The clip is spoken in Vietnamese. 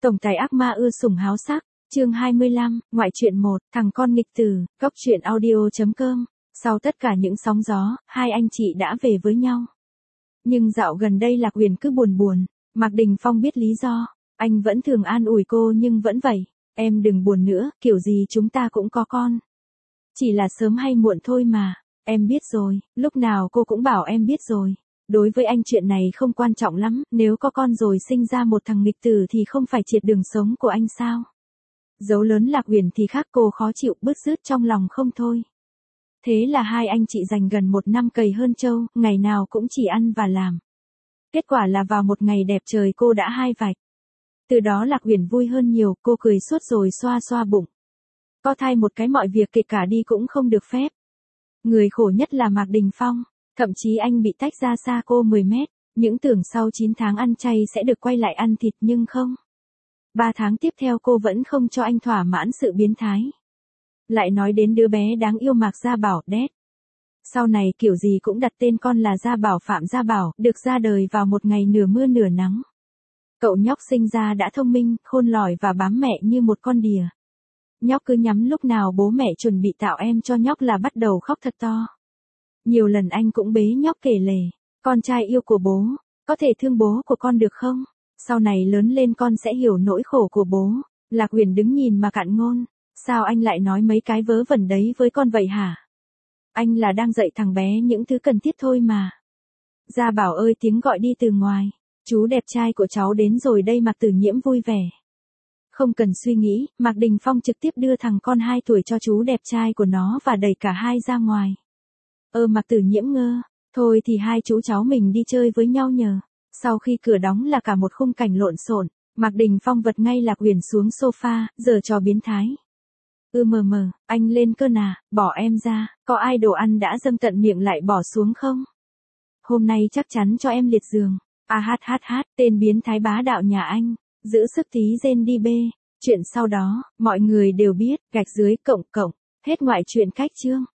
Tổng tài ác ma ưa sủng háo sắc, chương 25, ngoại truyện 1, thằng con nghịch tử, cóc truyện audio.com. Sau tất cả những sóng gió, hai anh chị đã về với nhau. Nhưng dạo gần đây Lạc Huyền cứ buồn buồn, Mạc Đình Phong biết lý do, anh vẫn thường an ủi cô nhưng vẫn vậy, em đừng buồn nữa, kiểu gì chúng ta cũng có con. Chỉ là sớm hay muộn thôi mà, em biết rồi, lúc nào cô cũng bảo em biết rồi. Đối với anh chuyện này không quan trọng lắm, nếu có con rồi sinh ra một thằng nghịch tử thì không phải triệt đường sống của anh sao? Dấu lớn Lạc Huyền thì khác, cô khó chịu bứt rứt trong lòng không thôi. Thế là hai anh chị dành gần 1 năm cày hơn trâu, ngày nào cũng chỉ ăn và làm. Kết quả là vào một ngày đẹp trời cô đã 2 vạch. Từ đó Lạc Huyền vui hơn nhiều, cô cười suốt rồi xoa xoa bụng. Có thai một cái mọi việc kể cả đi cũng không được phép. Người khổ nhất là Mạc Đình Phong. Thậm chí anh bị tách ra xa cô 10 mét, những tưởng sau 9 tháng ăn chay sẽ được quay lại ăn thịt nhưng không. 3 tháng tiếp theo cô vẫn không cho anh thỏa mãn sự biến thái. Lại nói đến đứa bé đáng yêu Mạc Gia Bảo, đét. Sau này kiểu gì cũng đặt tên con là Gia Bảo Phạm Gia Bảo, được ra đời vào một ngày nửa mưa nửa nắng. Cậu nhóc sinh ra đã thông minh, khôn lỏi và bám mẹ như một con đỉa. Nhóc cứ nhắm lúc nào bố mẹ chuẩn bị tạo em cho nhóc là bắt đầu khóc thật to. Nhiều lần anh cũng bế nhóc kể lể, con trai yêu của bố, có thể thương bố của con được không? Sau này lớn lên con sẽ hiểu nỗi khổ của bố. Lạc Huyền đứng nhìn mà cạn ngôn, sao anh lại nói mấy cái vớ vẩn đấy với con vậy hả? Anh là đang dạy thằng bé những thứ cần thiết thôi mà. Gia Bảo ơi, tiếng gọi đi từ ngoài, chú đẹp trai của cháu đến rồi đây. Mạc Tử Nhiễm vui vẻ. Không cần suy nghĩ, Mạc Đình Phong trực tiếp đưa thằng con 2 tuổi cho chú đẹp trai của nó và đẩy cả hai ra ngoài. Mạc Tử Nhiễm ngơ, thôi thì hai chú cháu mình đi chơi với nhau nhờ. Sau khi cửa đóng là cả một khung cảnh lộn xộn, Mạc Đình Phong vật ngay Lạc Huyền xuống sofa, giở trò biến thái. Anh lên cơn à, bỏ em ra, có ai đồ ăn đã dâng tận miệng lại bỏ xuống không? Hôm nay chắc chắn cho em liệt giường. Tên biến thái bá đạo nhà anh, giữ sức tí rên đi bê. Chuyện sau đó, mọi người đều biết, gạch dưới cộng. Hết ngoại truyện cách chương.